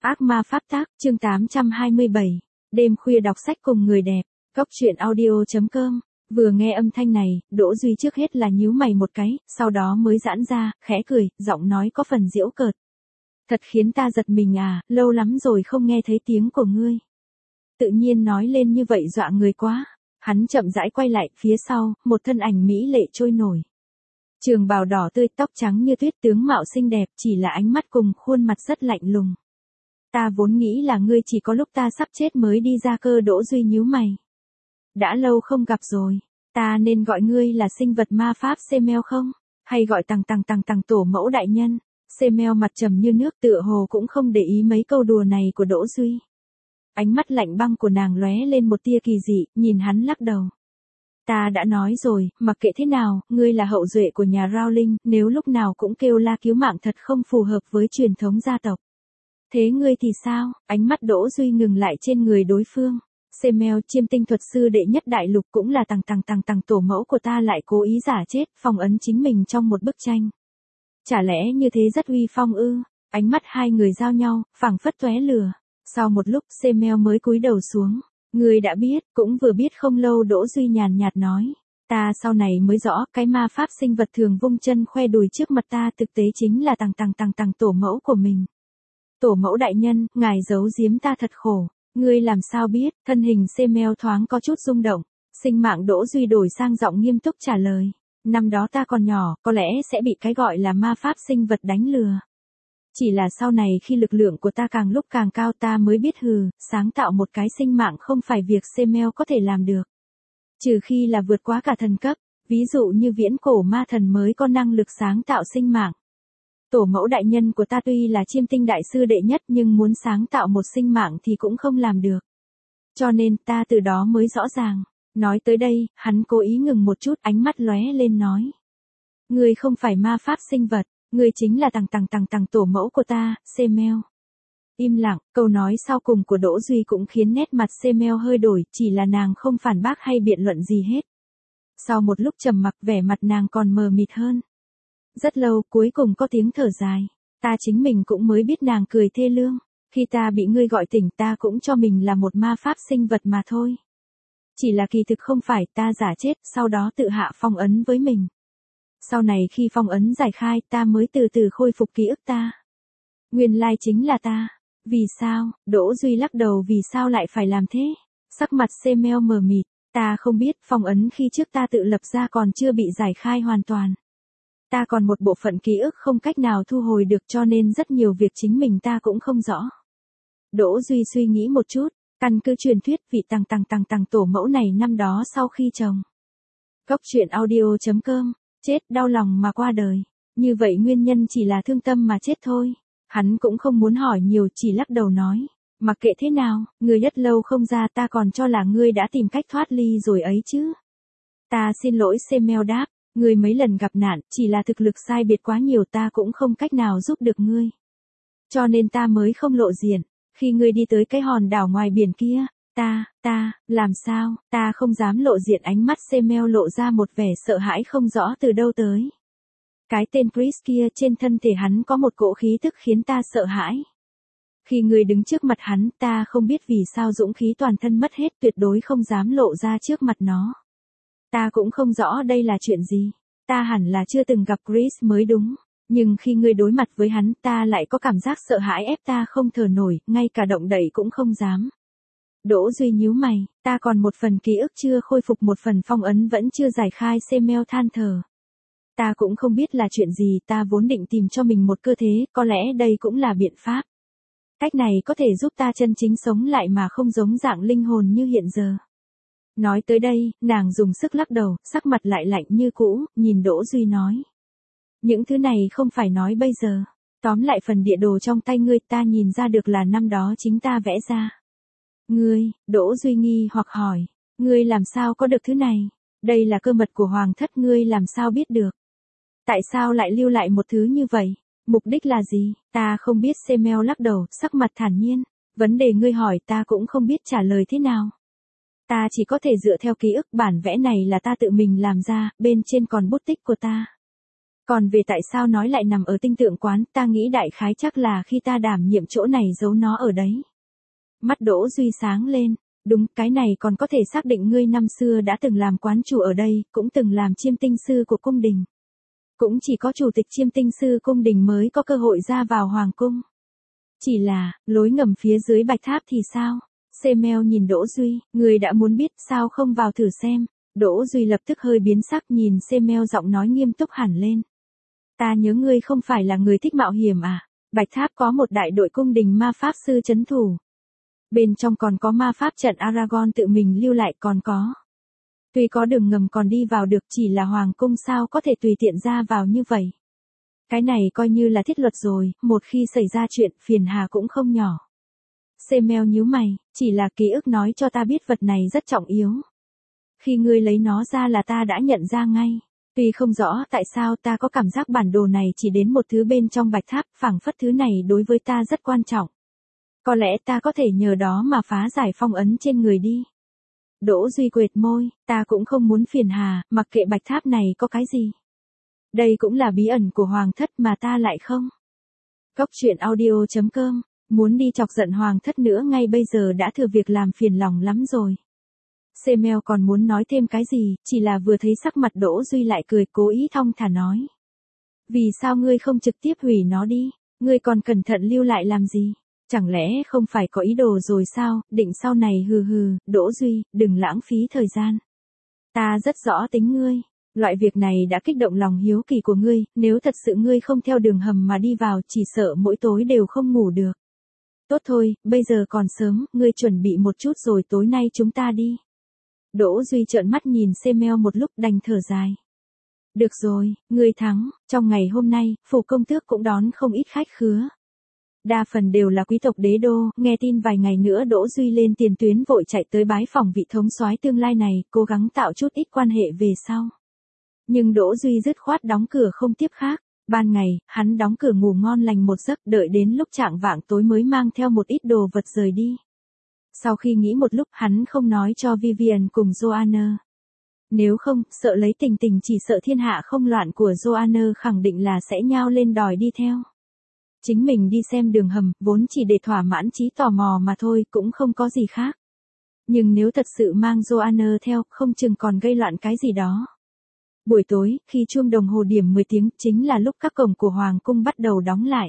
Ác ma pháp tác, chương 827. Đêm khuya đọc sách cùng người đẹp. Góc truyện audio.com. Vừa nghe âm thanh này, Đỗ Duy trước hết là nhíu mày một cái, sau đó mới giãn ra, khẽ cười, giọng nói có phần giễu cợt. Thật khiến ta giật mình à, lâu lắm rồi không nghe thấy tiếng của ngươi. Tự nhiên nói lên như vậy dọa người quá. Hắn chậm rãi quay lại, phía sau, một thân ảnh mỹ lệ trôi nổi. Trường bào đỏ tươi, tóc trắng như tuyết, tướng mạo xinh đẹp, chỉ là ánh mắt cùng khuôn mặt rất lạnh lùng. Ta vốn nghĩ là ngươi chỉ có lúc ta sắp chết mới đi ra cơ. Đỗ Duy nhíu mày. Đã lâu không gặp rồi, ta nên gọi ngươi là sinh vật ma pháp Semel không? Hay gọi tằng tổ mẫu đại nhân? Semel mặt trầm như nước, tựa hồ cũng không để ý mấy câu đùa này của Đỗ Duy. Ánh mắt lạnh băng của nàng lóe lên một tia kỳ dị, nhìn hắn lắc đầu. Ta đã nói rồi, mặc kệ thế nào, ngươi là hậu duệ của nhà Rowling, nếu lúc nào cũng kêu la cứu mạng thật không phù hợp với truyền thống gia tộc. Thế ngươi thì sao? Ánh mắt Đỗ Duy ngừng lại trên người đối phương. Semel, chiêm tinh thuật sư đệ nhất đại lục, cũng là tằng tổ mẫu của ta, lại cố ý giả chết, phong ấn chính mình trong một bức tranh. Chả lẽ như thế rất uy phong ư? Ánh mắt hai người giao nhau, phảng phất tóe lửa. Sau một lúc, Semel mới cúi đầu xuống. Ngươi đã biết, cũng vừa biết không lâu. Đỗ Duy nhàn nhạt nói. Ta sau này mới rõ, cái ma pháp sinh vật thường vung chân khoe đùi trước mặt ta thực tế chính là tằng tổ mẫu của mình. Tổ mẫu đại nhân, ngài giấu giếm ta thật khổ. Ngươi làm sao biết? Thân hình Semel thoáng có chút rung động. Sinh mạng. Đỗ Duy đổi sang giọng nghiêm túc trả lời. Năm đó ta còn nhỏ, có lẽ sẽ bị cái gọi là ma pháp sinh vật đánh lừa. Chỉ là sau này khi lực lượng của ta càng lúc càng cao, ta mới biết sáng tạo một cái sinh mạng không phải việc Semel có thể làm được. Trừ khi là vượt quá cả thần cấp, ví dụ như viễn cổ ma thần mới có năng lực sáng tạo sinh mạng. Tổ mẫu đại nhân của ta tuy là chiêm tinh đại sư đệ nhất, nhưng muốn sáng tạo một sinh mạng thì cũng không làm được. Cho nên ta từ đó mới rõ ràng. Nói tới đây, hắn cố ý ngừng một chút, ánh mắt lóe lên nói. Ngươi không phải ma pháp sinh vật, ngươi chính là tằng tổ mẫu của ta, Semel. Im lặng, câu nói sau cùng của Đỗ Duy cũng khiến nét mặt Semel hơi đổi, chỉ là nàng không phản bác hay biện luận gì hết. Sau một lúc trầm mặc, vẻ mặt nàng còn mờ mịt hơn. Rất lâu, cuối cùng có tiếng thở dài. Ta chính mình cũng mới biết. Nàng cười thê lương. Khi ta bị ngươi gọi tỉnh, ta cũng cho mình là một ma pháp sinh vật mà thôi. Chỉ là kỳ thực không phải, ta giả chết, sau đó tự hạ phong ấn với mình. Sau này khi phong ấn giải khai, ta mới từ từ khôi phục ký ức ta. Nguyên lai chính là ta. Vì sao? Đỗ Duy lắc đầu. Vì sao lại phải làm thế? Sắc mặt Semel mờ mịt. Ta không biết, phong ấn khi trước ta tự lập ra còn chưa bị giải khai hoàn toàn. Ta còn một bộ phận ký ức không cách nào thu hồi được, cho nên rất nhiều việc chính mình ta cũng không rõ. Đỗ Duy suy nghĩ một chút, căn cứ truyền thuyết vị tằng tổ mẫu này năm đó sau khi chồng. Góc truyện audio.com, chết đau lòng mà qua đời. Như vậy nguyên nhân chỉ là thương tâm mà chết thôi. Hắn cũng không muốn hỏi nhiều, chỉ lắc đầu nói. Mặc kệ thế nào, ngươi rất lâu không ra, ta còn cho là ngươi đã tìm cách thoát ly rồi ấy chứ. Ta xin lỗi, Semel đáp. Ngươi mấy lần gặp nạn, chỉ là thực lực sai biệt quá nhiều, ta cũng không cách nào giúp được ngươi. Cho nên ta mới không lộ diện. Khi ngươi đi tới cái hòn đảo ngoài biển kia, làm sao, ta không dám lộ diện. Ánh mắt Semel lộ ra một vẻ sợ hãi không rõ từ đâu tới. Cái tên Chris kia, trên thân thể hắn có một cỗ khí tức khiến ta sợ hãi. Khi ngươi đứng trước mặt hắn, ta không biết vì sao dũng khí toàn thân mất hết, tuyệt đối không dám lộ ra trước mặt nó. Ta cũng không rõ đây là chuyện gì. Ta hẳn là chưa từng gặp Chris mới đúng. Nhưng khi ngươi đối mặt với hắn, ta lại có cảm giác sợ hãi ép ta không thở nổi, ngay cả động đậy cũng không dám. Đỗ Duy nhíu mày, ta còn một phần ký ức chưa khôi phục, một phần phong ấn vẫn chưa giải khai. Semel than thở. Ta cũng không biết là chuyện gì, ta vốn định tìm cho mình một cơ thế, có lẽ đây cũng là biện pháp. Cách này có thể giúp ta chân chính sống lại mà không giống dạng linh hồn như hiện giờ. Nói tới đây, nàng dùng sức lắc đầu, sắc mặt lại lạnh như cũ, nhìn Đỗ Duy nói. Những thứ này không phải nói bây giờ. Tóm lại phần địa đồ trong tay ngươi, ta nhìn ra được là năm đó chính ta vẽ ra. Ngươi, Đỗ Duy nghi hoặc hỏi. Ngươi làm sao có được thứ này? Đây là cơ mật của hoàng thất, ngươi làm sao biết được? Tại sao lại lưu lại một thứ như vậy? Mục đích là gì? Ta không biết. Semel lắc đầu, sắc mặt thản nhiên. Vấn đề ngươi hỏi ta cũng không biết trả lời thế nào. Ta chỉ có thể dựa theo ký ức, bản vẽ này là ta tự mình làm ra, bên trên còn bút tích của ta. Còn về tại sao nói lại nằm ở tinh tượng quán, ta nghĩ đại khái chắc là khi ta đảm nhiệm chỗ này giấu nó ở đấy. Mắt Đỗ Duy sáng lên, đúng, cái này còn có thể xác định ngươi năm xưa đã từng làm quán chủ ở đây, cũng từng làm chiêm tinh sư của cung đình. Cũng chỉ có chủ tịch chiêm tinh sư cung đình mới có cơ hội ra vào hoàng cung. Chỉ là, lối ngầm phía dưới bạch tháp thì sao? Semel nhìn Đỗ Duy, người đã muốn biết sao không vào thử xem. Đỗ Duy lập tức hơi biến sắc nhìn Semel, giọng nói nghiêm túc hẳn lên. Ta nhớ ngươi không phải là người thích mạo hiểm à? Bạch tháp có một đại đội cung đình ma pháp sư trấn thủ. Bên trong còn có ma pháp trận Aragon tự mình lưu lại, còn có. Tuy có đường ngầm còn đi vào được, chỉ là hoàng cung sao có thể tùy tiện ra vào như vậy. Cái này coi như là thiết luật rồi, một khi xảy ra chuyện phiền hà cũng không nhỏ. Semel nhíu mày, chỉ là ký ức nói cho ta biết vật này rất trọng yếu. Khi ngươi lấy nó ra là ta đã nhận ra ngay. Tuy không rõ tại sao ta có cảm giác bản đồ này chỉ đến một thứ bên trong bạch tháp, phảng phất thứ này đối với ta rất quan trọng. Có lẽ ta có thể nhờ đó mà phá giải phong ấn trên người đi. Đỗ Duy quệt môi, ta cũng không muốn phiền hà, mặc kệ bạch tháp này có cái gì. Đây cũng là bí ẩn của hoàng thất mà ta lại không. Cốc truyện audio.com, muốn đi chọc giận hoàng thất nữa ngay bây giờ đã thừa việc làm phiền lòng lắm rồi. Semel còn muốn nói thêm cái gì, chỉ là vừa thấy sắc mặt Đỗ Duy lại cười, cố ý thong thả nói. Vì sao ngươi không trực tiếp hủy nó đi, ngươi còn cẩn thận lưu lại làm gì? Chẳng lẽ không phải có ý đồ rồi sao, định sau này hừ hừ, Đỗ Duy, đừng lãng phí thời gian. Ta rất rõ tính ngươi, loại việc này đã kích động lòng hiếu kỳ của ngươi, nếu thật sự ngươi không theo đường hầm mà đi vào, chỉ sợ mỗi tối đều không ngủ được. Tốt thôi, bây giờ còn sớm, ngươi chuẩn bị một chút rồi tối nay chúng ta đi. Đỗ Duy trợn mắt nhìn Semel một lúc đành thở dài. Được rồi, ngươi thắng, trong ngày hôm nay, phủ công tước cũng đón không ít khách khứa. Đa phần đều là quý tộc đế đô, nghe tin vài ngày nữa Đỗ Duy lên tiền tuyến vội chạy tới bái phỏng vị thống soái tương lai này, cố gắng tạo chút ít quan hệ về sau. Nhưng Đỗ Duy dứt khoát đóng cửa không tiếp khác. Ban ngày, hắn đóng cửa ngủ ngon lành một giấc, đợi đến lúc chạng vạng tối mới mang theo một ít đồ vật rời đi. Sau khi nghĩ một lúc hắn không nói cho Vivian cùng Joanna. Nếu không, sợ lấy tình tình chỉ sợ thiên hạ không loạn của Joanna khẳng định là sẽ nhao lên đòi đi theo. Chính mình đi xem đường hầm, vốn chỉ để thỏa mãn trí tò mò mà thôi, cũng không có gì khác. Nhưng nếu thật sự mang Joanna theo, không chừng còn gây loạn cái gì đó. Buổi tối, khi chuông đồng hồ điểm 10 tiếng, chính là lúc các cổng của Hoàng cung bắt đầu đóng lại.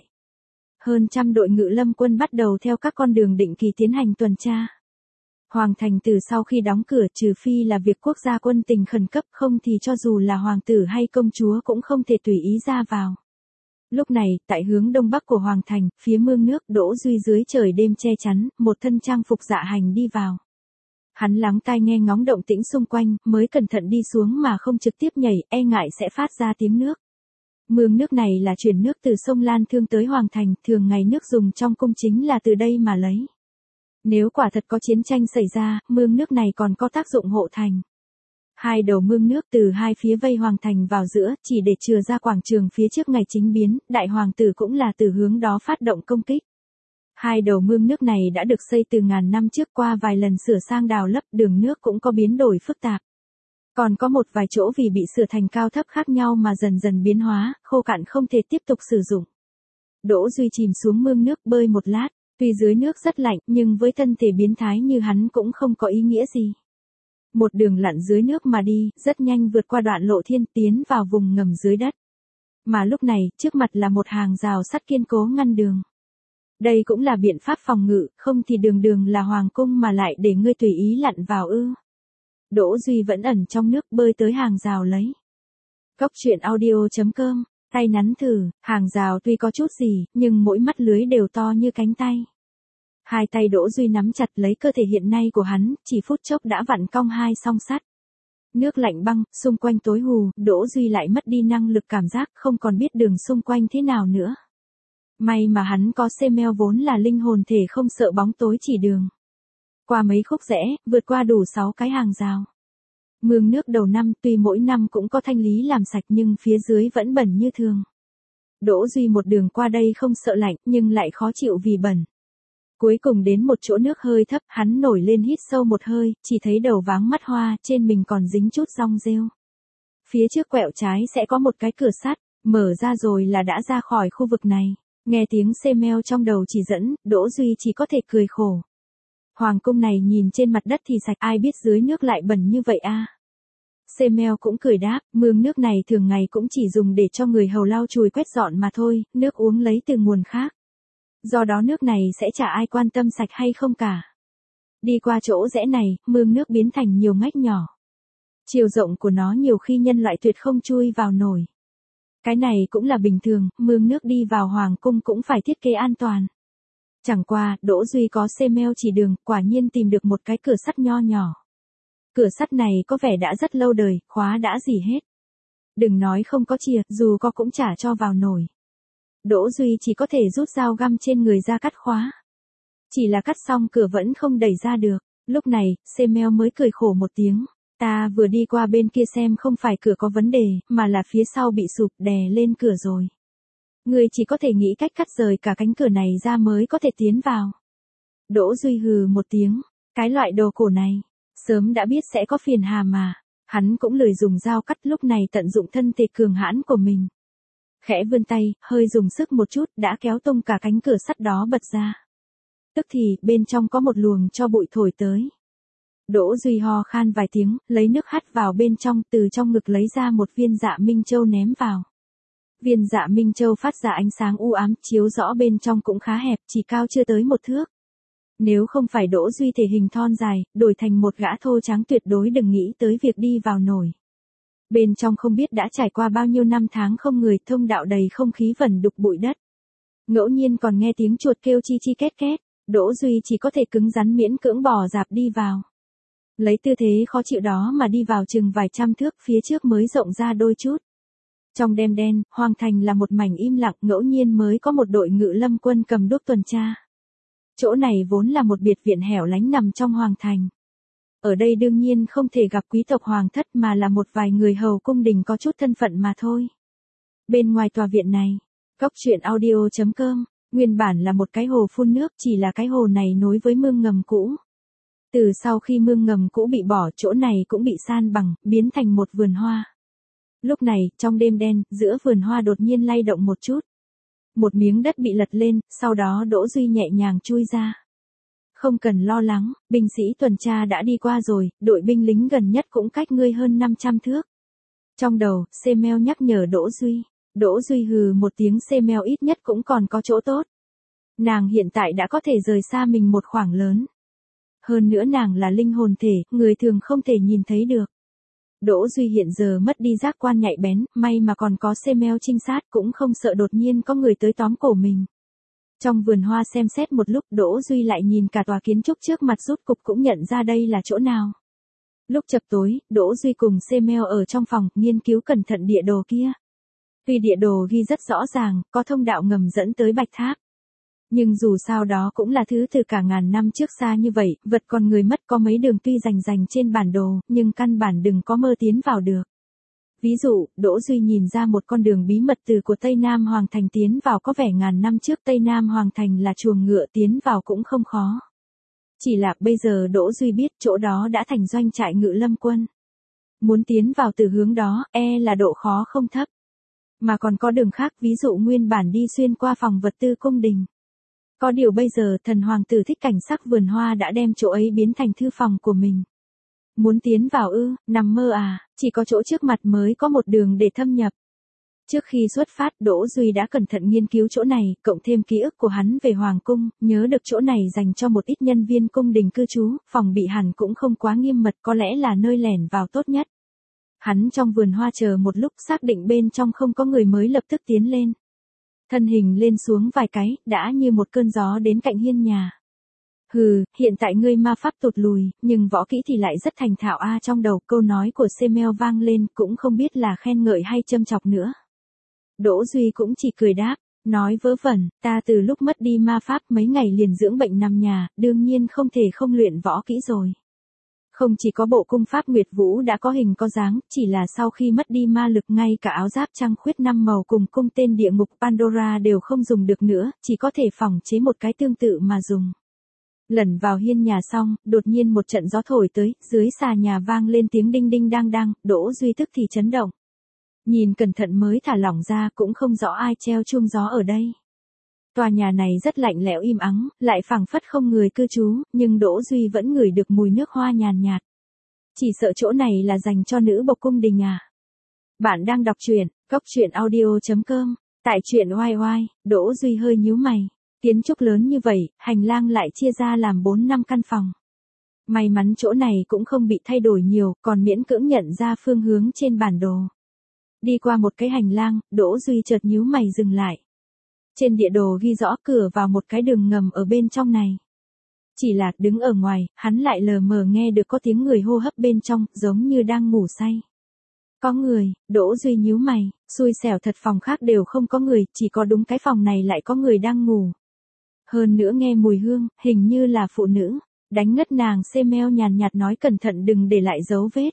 Hơn trăm đội ngự lâm quân bắt đầu theo các con đường định kỳ tiến hành tuần tra. Hoàng thành từ sau khi đóng cửa trừ phi là việc quốc gia quân tình khẩn cấp, không thì cho dù là hoàng tử hay công chúa cũng không thể tùy ý ra vào. Lúc này, tại hướng đông bắc của Hoàng thành, phía mương nước, Đỗ Duy dưới trời đêm che chắn, một thân trang phục dạ hành đi vào. Hắn lắng tai nghe ngóng động tĩnh xung quanh, mới cẩn thận đi xuống mà không trực tiếp nhảy, e ngại sẽ phát ra tiếng nước. Mương nước này là chuyển nước từ sông Lan Thương tới Hoàng thành, thường ngày nước dùng trong cung chính là từ đây mà lấy. Nếu quả thật có chiến tranh xảy ra, mương nước này còn có tác dụng hộ thành. Hai đầu mương nước từ hai phía vây Hoàng thành vào giữa, chỉ để chừa ra quảng trường phía trước ngày chính biến, đại hoàng tử cũng là từ hướng đó phát động công kích. Hai đầu mương nước này đã được xây từ ngàn năm trước, qua vài lần sửa sang đào lấp, đường nước cũng có biến đổi phức tạp. Còn có một vài chỗ vì bị sửa thành cao thấp khác nhau mà dần dần biến hóa, khô cạn không thể tiếp tục sử dụng. Đỗ Duy chìm xuống mương nước bơi một lát, tuy dưới nước rất lạnh nhưng với thân thể biến thái như hắn cũng không có ý nghĩa gì. Một đường lặn dưới nước mà đi, rất nhanh vượt qua đoạn lộ thiên tiến vào vùng ngầm dưới đất. Mà lúc này, trước mặt là một hàng rào sắt kiên cố ngăn đường. Đây cũng là biện pháp phòng ngự, không thì đường đường là hoàng cung mà lại để ngươi tùy ý lặn vào ư. Đỗ Duy vẫn ẩn trong nước bơi tới hàng rào lấy. Cốc truyện audio.com, tay nắn thử, hàng rào tuy có chút gì, nhưng mỗi mắt lưới đều to như cánh tay. Hai tay Đỗ Duy nắm chặt lấy cơ thể hiện nay của hắn, chỉ phút chốc đã vặn cong hai song sắt. Nước lạnh băng, xung quanh tối hù, Đỗ Duy lại mất đi năng lực cảm giác, không còn biết đường xung quanh thế nào nữa. May mà hắn có Semel vốn là linh hồn thể không sợ bóng tối chỉ đường. Qua mấy khúc rẽ, vượt qua đủ 6 cái hàng rào. Mương nước đầu năm tuy mỗi năm cũng có thanh lý làm sạch nhưng phía dưới vẫn bẩn như thường. Đỗ Duy một đường qua đây không sợ lạnh nhưng lại khó chịu vì bẩn. Cuối cùng đến một chỗ nước hơi thấp, hắn nổi lên hít sâu một hơi, chỉ thấy đầu váng mắt hoa, trên mình còn dính chút rong rêu. Phía trước quẹo trái sẽ có một cái cửa sắt, Mở ra rồi là đã ra khỏi khu vực này. Nghe tiếng xe meo trong đầu chỉ dẫn, Đỗ Duy chỉ có thể cười khổ. Hoàng cung này nhìn trên mặt đất thì sạch, ai biết dưới nước lại bẩn như vậy a. Xe meo cũng cười đáp, mương nước này thường ngày cũng chỉ dùng để cho người hầu lau chùi quét dọn mà thôi, nước uống lấy từ nguồn khác. Do đó nước này sẽ chả ai quan tâm sạch hay không cả. Đi qua chỗ rẽ này, mương nước biến thành nhiều ngách nhỏ. Chiều rộng của nó nhiều khi nhân loại tuyệt không chui vào nổi. Cái này cũng là bình thường, mương nước đi vào hoàng cung cũng phải thiết kế an toàn. Chẳng qua, Đỗ Duy có xe meo chỉ đường, quả nhiên tìm được một cái cửa sắt nho nhỏ. Cửa sắt này có vẻ đã rất lâu đời, khóa đã rỉ hết. Đừng nói không có chìa, dù có cũng chả cho vào nổi. Đỗ Duy chỉ có thể rút dao găm trên người ra cắt khóa. Chỉ là cắt xong cửa vẫn không đẩy ra được. Lúc này, xe meo mới cười khổ một tiếng. Ta vừa đi qua bên kia xem không phải cửa có vấn đề, mà là phía sau bị sụp đè lên cửa rồi. Người chỉ có thể nghĩ cách cắt rời cả cánh cửa này ra mới có thể tiến vào. Đỗ Duy hừ một tiếng. Cái loại đồ cổ này, sớm đã biết sẽ có phiền hà mà. Hắn cũng lười dùng dao cắt, lúc này tận dụng thân thể cường hãn của mình. Khẽ vươn tay, hơi dùng sức một chút, đã kéo tung cả cánh cửa sắt đó bật ra. Tức thì, bên trong có một luồng cho bụi thổi tới. Đỗ Duy ho khan vài tiếng, lấy nước hắt vào bên trong, từ trong ngực lấy ra một viên dạ Minh Châu ném vào. Viên dạ Minh Châu phát ra ánh sáng u ám, chiếu rõ bên trong cũng khá hẹp, chỉ cao chưa tới 1 thước. Nếu không phải Đỗ Duy thể hình thon dài, đổi thành một gã thô tráng tuyệt đối đừng nghĩ tới việc đi vào nổi. Bên trong không biết đã trải qua bao nhiêu năm tháng không người, thông đạo đầy không khí vẩn đục bụi đất. Ngẫu nhiên còn nghe tiếng chuột kêu chi chi két két, Đỗ Duy chỉ có thể cứng rắn miễn cưỡng bò dạp đi vào. Lấy tư thế khó chịu đó mà đi vào chừng vài trăm thước, phía trước mới rộng ra đôi chút. Trong đêm đen, hoàng thành là một mảnh im lặng, ngẫu nhiên mới có một đội ngự lâm quân cầm đuốc tuần tra. Chỗ này vốn là một biệt viện hẻo lánh nằm trong hoàng thành. Ở đây đương nhiên không thể gặp quý tộc hoàng thất mà là một vài người hầu cung đình có chút thân phận mà thôi. Bên ngoài tòa viện này, Cóc Truyện Audio.com, nguyên bản là một cái hồ phun nước, chỉ là cái hồ này nối với mương ngầm cũ. Từ sau khi mương ngầm cũ bị bỏ, chỗ này cũng bị san bằng, biến thành một vườn hoa. Lúc này, trong đêm đen, giữa vườn hoa đột nhiên lay động một chút. Một miếng đất bị lật lên, sau đó Đỗ Duy nhẹ nhàng chui ra. Không cần lo lắng, binh sĩ tuần tra đã đi qua rồi, đội binh lính gần nhất cũng cách ngươi hơn 500 thước. Trong đầu, xe meo nhắc nhở Đỗ Duy. Đỗ Duy hừ một tiếng, xe meo ít nhất cũng còn có chỗ tốt. Nàng hiện tại đã có thể rời xa mình một khoảng lớn. Hơn nữa nàng là linh hồn thể, người thường không thể nhìn thấy được. Đỗ Duy hiện giờ mất đi giác quan nhạy bén, may mà còn có xe meo trinh sát, cũng không sợ đột nhiên có người tới tóm cổ mình. Trong vườn hoa xem xét một lúc, Đỗ Duy lại nhìn cả tòa kiến trúc trước mặt, rút cục cũng nhận ra đây là chỗ nào. Lúc chập tối, Đỗ Duy cùng xe meo ở trong phòng, nghiên cứu cẩn thận địa đồ kia. Tuy địa đồ ghi rất rõ ràng, có thông đạo ngầm dẫn tới Bạch Tháp. Nhưng dù sao đó cũng là thứ từ cả ngàn năm trước xa như vậy, vật con người mất, có mấy đường tuy rành trên bản đồ, nhưng căn bản đừng có mơ tiến vào được. Ví dụ, Đỗ Duy nhìn ra một con đường bí mật từ của Tây Nam Hoàng Thành tiến vào, có vẻ ngàn năm trước Tây Nam Hoàng Thành là chuồng ngựa, tiến vào cũng không khó. Chỉ là bây giờ Đỗ Duy biết chỗ đó đã thành doanh trại ngự lâm quân. Muốn tiến vào từ hướng đó, là độ khó không thấp. Mà còn có đường khác, ví dụ nguyên bản đi xuyên qua phòng vật tư cung đình. Có điều bây giờ thần hoàng tử thích cảnh sắc vườn hoa đã đem chỗ ấy biến thành thư phòng của mình. Muốn tiến vào ư, nằm mơ à, chỉ có chỗ trước mặt mới có một đường để thâm nhập. Trước khi xuất phát, Đỗ Duy đã cẩn thận nghiên cứu chỗ này, cộng thêm ký ức của hắn về hoàng cung, nhớ được chỗ này dành cho một ít nhân viên cung đình cư trú, phòng bị hẳn cũng không quá nghiêm mật, có lẽ là nơi lẻn vào tốt nhất. Hắn trong vườn hoa chờ một lúc, xác định bên trong không có người mới lập tức tiến lên. Thân hình lên xuống vài cái, đã như một cơn gió đến cạnh hiên nhà. Hừ, hiện tại ngươi ma pháp tụt lùi, nhưng võ kỹ thì lại rất thành thạo a. Trong đầu câu nói của Semel vang lên, cũng không biết là khen ngợi hay châm chọc nữa. Đỗ Duy cũng chỉ cười đáp, nói vớ vẩn, ta từ lúc mất đi ma pháp mấy ngày liền dưỡng bệnh nằm nhà, đương nhiên không thể không luyện võ kỹ rồi. Không chỉ có bộ cung pháp Nguyệt Vũ đã có hình có dáng, chỉ là sau khi mất đi ma lực, ngay cả áo giáp trăng khuyết 5 màu cùng cung tên địa ngục Pandora đều không dùng được nữa, chỉ có thể phỏng chế một cái tương tự mà dùng. Lẩn vào hiên nhà xong, đột nhiên một trận gió thổi tới, dưới xà nhà vang lên tiếng đinh đinh đang đang, Đỗ Duy tức thì chấn động. Nhìn cẩn thận mới thả lỏng ra, cũng không rõ ai treo chuông gió ở đây. Tòa nhà này rất lạnh lẽo im ắng, lại phảng phất không người cư trú, nhưng Đỗ Duy vẫn ngửi được mùi nước hoa nhàn nhạt. Chỉ sợ chỗ này là dành cho nữ bộc cung đình à. Bạn đang đọc truyện, coctruyện.audio.com, tại truyện oai oai. Đỗ Duy hơi nhíu mày. Kiến trúc lớn như vậy, hành lang lại chia ra làm 4-5 căn phòng. May mắn chỗ này cũng không bị thay đổi nhiều, còn miễn cưỡng nhận ra phương hướng trên bản đồ. Đi qua một cái hành lang, Đỗ Duy chợt nhíu mày dừng lại. Trên địa đồ ghi rõ cửa vào một cái đường ngầm ở bên trong này. Chỉ là đứng ở ngoài, hắn lại lờ mờ nghe được có tiếng người hô hấp bên trong, giống như đang ngủ say. Có người. Đỗ Duy nhíu mày, xui xẻo thật, phòng khác đều không có người, chỉ có đúng cái phòng này lại có người đang ngủ. Hơn nữa nghe mùi hương, hình như là phụ nữ. Đánh ngất nàng Semel nhàn nhạt nói cẩn thận đừng để lại dấu vết.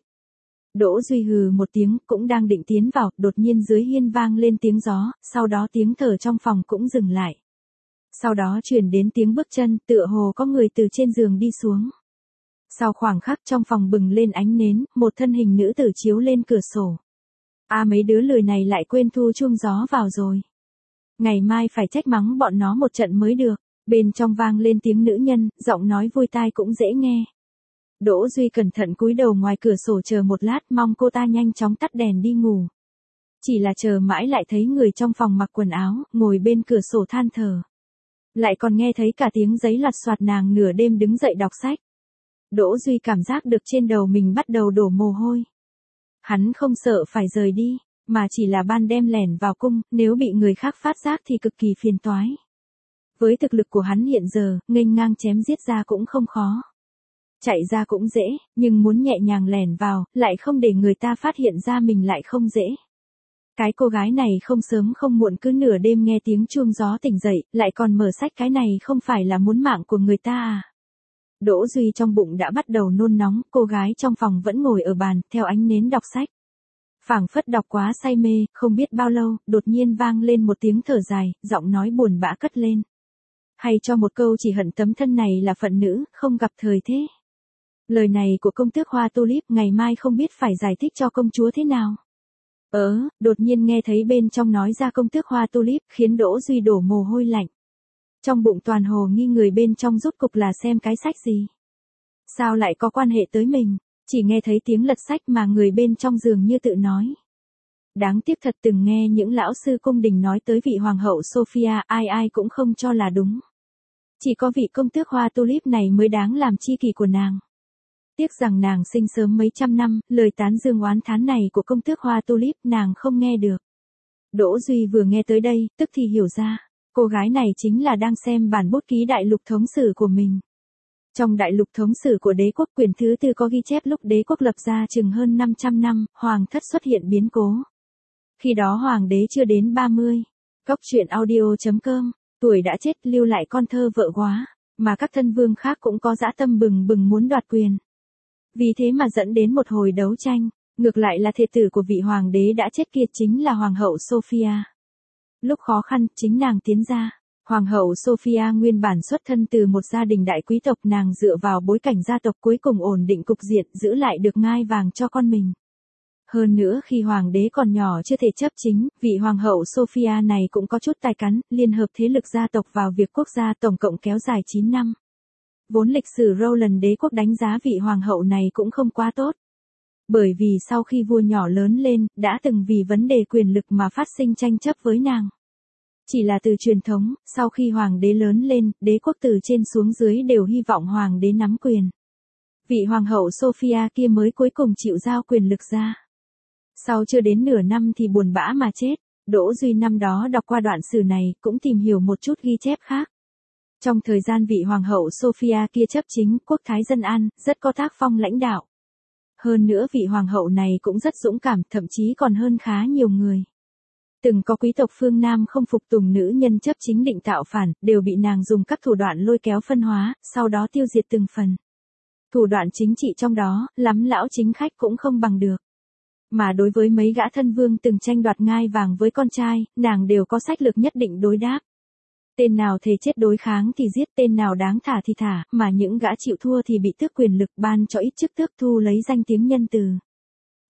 Đỗ Duy hừ một tiếng, cũng đang định tiến vào, đột nhiên dưới hiên vang lên tiếng gió, sau đó tiếng thở trong phòng cũng dừng lại. Sau đó truyền đến tiếng bước chân, tựa hồ có người từ trên giường đi xuống. Sau khoảng khắc trong phòng bừng lên ánh nến, một thân hình nữ tử chiếu lên cửa sổ. Mấy đứa lười này lại quên thu chuông gió vào rồi. Ngày mai phải trách mắng bọn nó một trận mới được. Bên trong vang lên tiếng nữ nhân, giọng nói vui tai cũng dễ nghe. Đỗ Duy cẩn thận cúi đầu ngoài cửa sổ chờ một lát, mong cô ta nhanh chóng tắt đèn đi ngủ. Chỉ là chờ mãi lại thấy người trong phòng mặc quần áo, ngồi bên cửa sổ than thở. Lại còn nghe thấy cả tiếng giấy lặt soạt, nàng nửa đêm đứng dậy đọc sách. Đỗ Duy cảm giác được trên đầu mình bắt đầu đổ mồ hôi. Hắn không sợ phải rời đi, mà chỉ là ban đêm lẻn vào cung, nếu bị người khác phát giác thì cực kỳ phiền toái. Với thực lực của hắn hiện giờ, nghênh ngang chém giết ra cũng không khó. Chạy ra cũng dễ, nhưng muốn nhẹ nhàng lẻn vào, lại không để người ta phát hiện ra mình lại không dễ. Cái cô gái này không sớm không muộn cứ nửa đêm nghe tiếng chuông gió tỉnh dậy, lại còn mở sách, cái này không phải là muốn mạng của người ta à. Đỗ Duy trong bụng đã bắt đầu nôn nóng, cô gái trong phòng vẫn ngồi ở bàn, theo ánh nến đọc sách. Phảng phất đọc quá say mê, không biết bao lâu, đột nhiên vang lên một tiếng thở dài, giọng nói buồn bã cất lên. Hay cho một câu chỉ hận tấm thân này là phận nữ, không gặp thời thế. Lời này của công tước Hoa Tulip ngày mai không biết phải giải thích cho công chúa thế nào. Đột nhiên nghe thấy bên trong nói ra công tước Hoa Tulip, khiến Đỗ Duy đổ mồ hôi lạnh. Trong bụng toàn hồ nghi người bên trong rốt cục là xem cái sách gì. Sao lại có quan hệ tới mình, chỉ nghe thấy tiếng lật sách mà người bên trong dường như tự nói. Đáng tiếc thật, từng nghe những lão sư cung đình nói tới vị hoàng hậu Sophia, ai cũng không cho là đúng. Chỉ có vị công tước Hoa Tulip này mới đáng làm tri kỷ của nàng. Tiếc rằng nàng sinh sớm mấy trăm năm, lời tán dương oán thán này của công tước Hoa Tulip nàng không nghe được. Đỗ Duy vừa nghe tới đây, tức thì hiểu ra, cô gái này chính là đang xem bản bút ký đại lục thống sử của mình. Trong đại lục thống sử của đế quốc quyển thứ 4 có ghi chép lúc đế quốc lập ra chừng hơn 500 năm, hoàng thất xuất hiện biến cố. Khi đó hoàng đế chưa đến 30. Coctruyện.audio.com, tuổi đã chết lưu lại con thơ vợ quá, mà các thân vương khác cũng có dã tâm bừng bừng muốn đoạt quyền. Vì thế mà dẫn đến một hồi đấu tranh, ngược lại là thê tử của vị hoàng đế đã chết kia chính là hoàng hậu Sophia. Lúc khó khăn, chính nàng tiến ra. Hoàng hậu Sophia nguyên bản xuất thân từ một gia đình đại quý tộc, nàng dựa vào bối cảnh gia tộc cuối cùng ổn định cục diện, giữ lại được ngai vàng cho con mình. Hơn nữa khi hoàng đế còn nhỏ chưa thể chấp chính, vị hoàng hậu Sophia này cũng có chút tài cán, liên hợp thế lực gia tộc vào việc quốc gia, tổng cộng kéo dài 9 năm. Vốn lịch sử Roland đế quốc đánh giá vị hoàng hậu này cũng không quá tốt. Bởi vì sau khi vua nhỏ lớn lên, đã từng vì vấn đề quyền lực mà phát sinh tranh chấp với nàng. Chỉ là từ truyền thống, sau khi hoàng đế lớn lên, đế quốc từ trên xuống dưới đều hy vọng hoàng đế nắm quyền. Vị hoàng hậu Sophia kia mới cuối cùng chịu giao quyền lực ra. Sau chưa đến nửa năm thì buồn bã mà chết. Đỗ Duy năm đó đọc qua đoạn sử này, cũng tìm hiểu một chút ghi chép khác. Trong thời gian vị hoàng hậu Sophia kia chấp chính, quốc thái dân an, rất có tác phong lãnh đạo. Hơn nữa vị hoàng hậu này cũng rất dũng cảm, thậm chí còn hơn khá nhiều người. Từng có quý tộc phương Nam không phục tùng nữ nhân chấp chính định tạo phản, đều bị nàng dùng các thủ đoạn lôi kéo phân hóa, sau đó tiêu diệt từng phần. Thủ đoạn chính trị trong đó, lắm lão chính khách cũng không bằng được. Mà đối với mấy gã thân vương từng tranh đoạt ngai vàng với con trai, nàng đều có sách lược nhất định đối đáp. Tên nào thề chết đối kháng thì giết, tên nào đáng thả thì thả, mà những gã chịu thua thì bị tước quyền lực, ban cho ít chức tước, thu lấy danh tiếng nhân từ.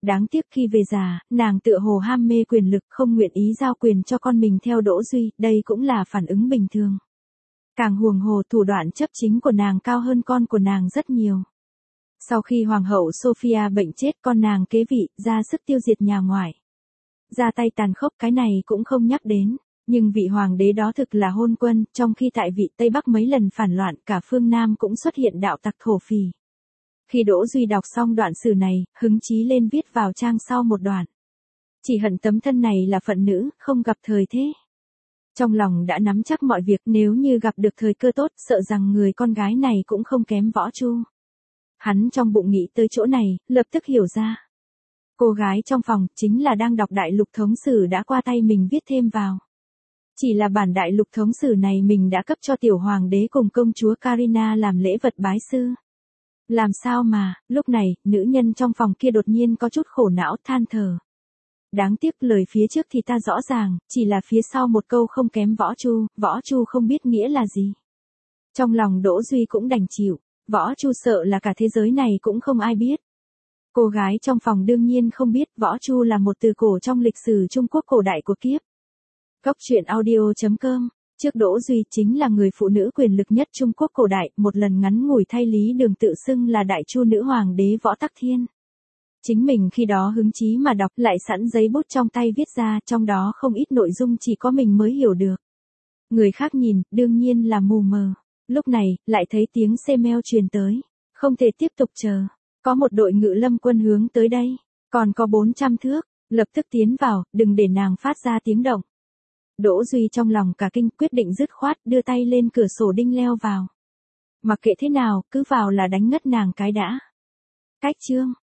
Đáng tiếc khi về già, nàng tựa hồ ham mê quyền lực không nguyện ý giao quyền cho con mình theo Đỗ Duy, đây cũng là phản ứng bình thường. Càng huống hồ thủ đoạn chấp chính của nàng cao hơn con của nàng rất nhiều. Sau khi Hoàng hậu Sophia bệnh chết con nàng kế vị, ra sức tiêu diệt nhà ngoại. Ra tay tàn khốc cái này cũng không nhắc đến, nhưng vị hoàng đế đó thực là hôn quân, trong khi tại vị Tây Bắc mấy lần phản loạn cả phương Nam cũng xuất hiện đạo tặc thổ phỉ. Khi Đỗ Duy đọc xong đoạn sử này, hứng chí lên viết vào trang sau một đoạn. Chỉ hận tấm thân này là phận nữ, không gặp thời thế. Trong lòng đã nắm chắc mọi việc, nếu như gặp được thời cơ tốt, sợ rằng người con gái này cũng không kém Võ Chu. Hắn trong bụng nghĩ tới chỗ này, lập tức hiểu ra. Cô gái trong phòng chính là đang đọc đại lục thống sử đã qua tay mình viết thêm vào. Chỉ là bản đại lục thống sử này mình đã cấp cho tiểu hoàng đế cùng công chúa Karina làm lễ vật bái sư. Làm sao mà, lúc này, nữ nhân trong phòng kia đột nhiên có chút khổ não than thở. Đáng tiếc lời phía trước thì ta rõ ràng, chỉ là phía sau một câu không kém Võ Chu không biết nghĩa là gì. Trong lòng Đỗ Duy cũng đành chịu, Võ Chu sợ là cả thế giới này cũng không ai biết. Cô gái trong phòng đương nhiên không biết Võ Chu là một từ cổ trong lịch sử Trung Quốc cổ đại của kiếp. Góc truyện audio.com. Trước Đỗ Duy chính là người phụ nữ quyền lực nhất Trung Quốc cổ đại, một lần ngắn ngủi thay Lý Đường tự xưng là đại chu nữ hoàng đế Võ Tắc Thiên. Chính mình khi đó hứng chí mà đọc lại sẵn giấy bút trong tay viết ra, trong đó không ít nội dung chỉ có mình mới hiểu được. Người khác nhìn, đương nhiên là mù mờ. Lúc này, lại thấy tiếng xe meo truyền tới. Không thể tiếp tục chờ. Có một đội ngự lâm quân hướng tới đây. Còn có 400 thước. Lập tức tiến vào, đừng để nàng phát ra tiếng động. Đỗ Duy trong lòng cả kinh quyết định dứt khoát đưa tay lên cửa sổ đinh leo vào. Mặc kệ thế nào, cứ vào là đánh ngất nàng cái đã. Cách chương.